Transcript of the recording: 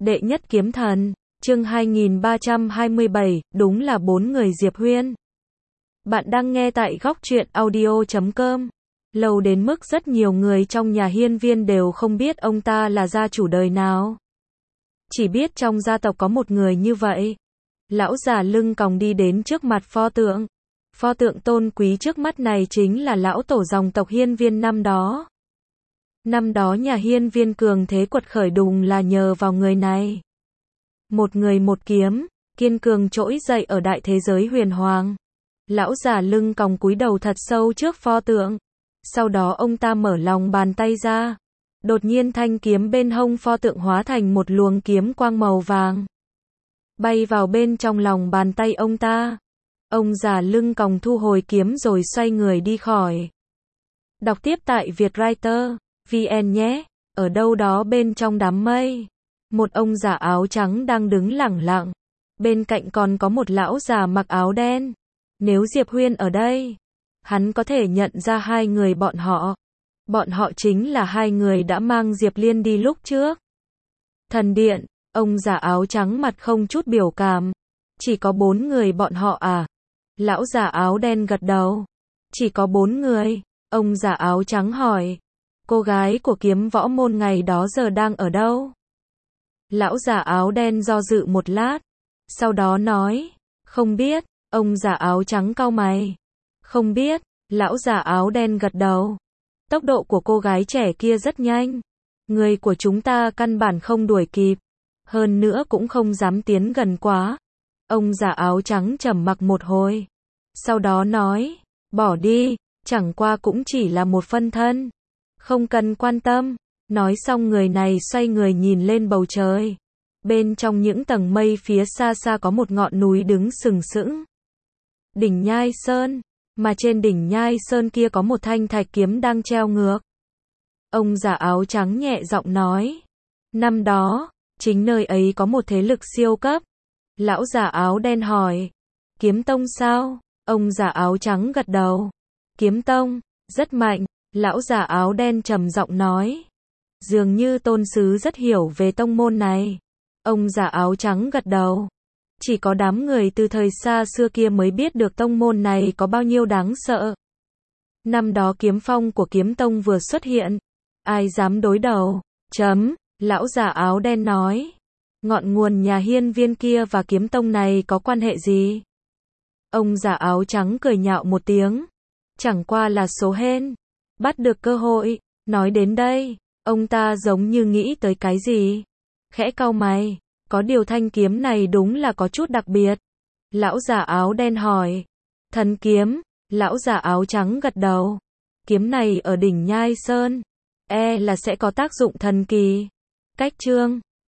Đệ nhất kiếm thần, chương 2327, đúng là 4 người Diệp Huyên. Bạn đang nghe tại góc truyện audio.com. Lâu đến mức rất nhiều người trong nhà Hiên Viên đều không biết ông ta là gia chủ đời nào. Chỉ biết trong gia tộc có một người như vậy. Lão già lưng còng đi đến trước mặt pho tượng. Pho tượng tôn quý trước mắt này chính là lão tổ dòng tộc Hiên Viên năm đó. Năm đó nhà Hiên Viên cường thế quật khởi đùng là nhờ vào người này. Một người một kiếm, kiên cường trỗi dậy ở đại thế giới huyền hoàng. Lão già lưng còng cúi đầu thật sâu trước pho tượng. Sau đó ông ta mở lòng bàn tay ra. Đột nhiên thanh kiếm bên hông pho tượng hóa thành một luồng kiếm quang màu vàng. Bay vào bên trong lòng bàn tay ông ta. Ông già lưng còng thu hồi kiếm rồi xoay người đi khỏi. Đọc tiếp tại Vietwriter VN nhé. Ở đâu đó bên trong đám mây, một ông già áo trắng đang đứng lẳng lặng. Bên cạnh còn có một lão già mặc áo đen. Nếu Diệp Huyên ở đây, hắn có thể nhận ra hai người bọn họ. Bọn họ chính là hai người đã mang Diệp Liên đi lúc trước. Thần điện, ông già áo trắng mặt không chút biểu cảm. Chỉ có 4 người bọn họ à? Lão già áo đen gật đầu. Chỉ có 4 người, ông già áo trắng hỏi. Cô gái của kiếm võ môn ngày đó giờ đang ở đâu? Lão già áo đen do dự một lát. Sau đó nói, không biết. Ông già áo trắng cau mày. Không biết. Lão già áo đen gật đầu. Tốc độ của cô gái trẻ kia rất nhanh. Người của chúng ta căn bản không đuổi kịp. Hơn nữa cũng không dám tiến gần quá. Ông già áo trắng trầm mặc một hồi. Sau đó nói, bỏ đi, chẳng qua cũng chỉ là một phân thân. Không cần quan tâm. Nói xong người này xoay người nhìn lên bầu trời. Bên trong những tầng mây phía xa xa có một ngọn núi đứng sừng sững. Đỉnh Nhai Sơn. Mà trên đỉnh Nhai Sơn kia có một thanh thạch kiếm đang treo ngược. Ông già áo trắng nhẹ giọng nói. Năm đó, chính nơi ấy có một thế lực siêu cấp. Lão già áo đen hỏi. Kiếm tông sao? Ông già áo trắng gật đầu. Kiếm tông, rất mạnh. Lão già áo đen trầm giọng nói. Dường như tôn sứ rất hiểu về tông môn này. Ông già áo trắng gật đầu. Chỉ có đám người từ thời xa xưa kia mới biết được tông môn này có bao nhiêu đáng sợ. Năm đó kiếm phong của kiếm tông vừa xuất hiện. Ai dám đối đầu? Lão già áo đen nói. Ngọn nguồn nhà Hiên Viên kia và kiếm tông này có quan hệ gì? Ông già áo trắng cười nhạo một tiếng. Chẳng qua là số hên. Bắt được cơ hội. Nói đến đây, ông ta giống như nghĩ tới cái gì. Khẽ cau mày. Có điều thanh kiếm này đúng là có chút đặc biệt. Lão già áo đen hỏi. Thần kiếm. Lão già áo trắng gật đầu. Kiếm này ở đỉnh Nhai Sơn. Là sẽ có tác dụng thần kỳ. Cách chương